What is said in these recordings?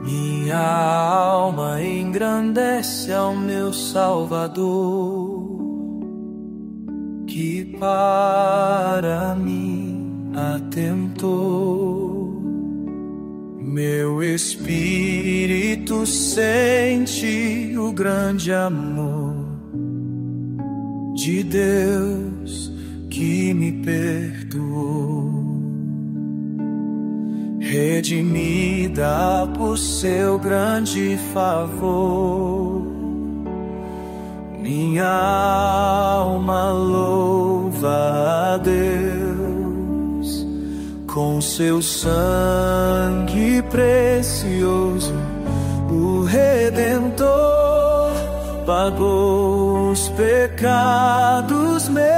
Minha alma engrandece ao meu Salvador, que para mim atentou. Meu espírito sente o grande amor de Deus que me perdoou. Redimida por seu grande favor, minha alma louva a Deus. Com seu sangue precioso, o Redentor pagou os pecados meus.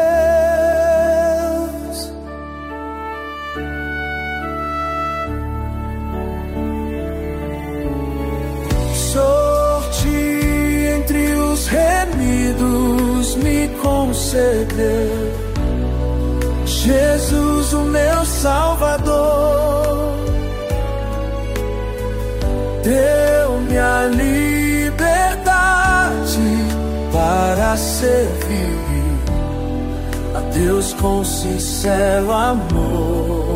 Sorte entre os remidos me concedeu Jesus, o meu Salvador. Deu-me a liberdade para servir a Deus com sincero amor.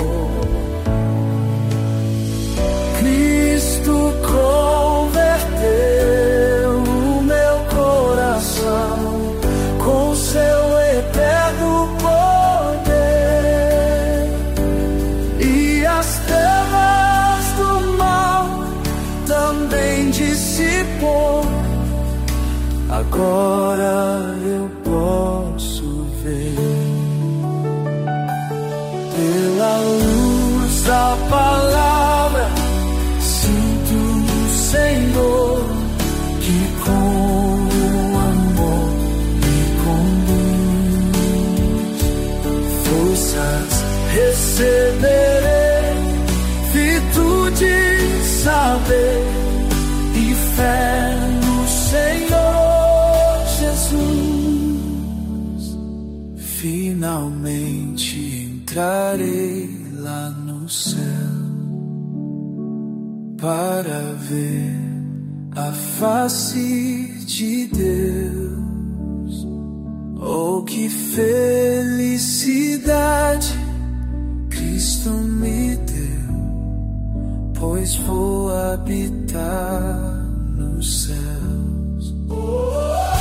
Cristo converteu o meu coração com seu eterno poder, e as trevas do mal também dissipou. Agora eu posso ver pela luz da palavra. Senhor, que com amor me conduz, forças receberei, virtude, saber e fé no Senhor Jesus. Finalmente entrarei lá no céu para ver a face de Deus. Oh, que felicidade Cristo me deu, pois vou habitar nos céus.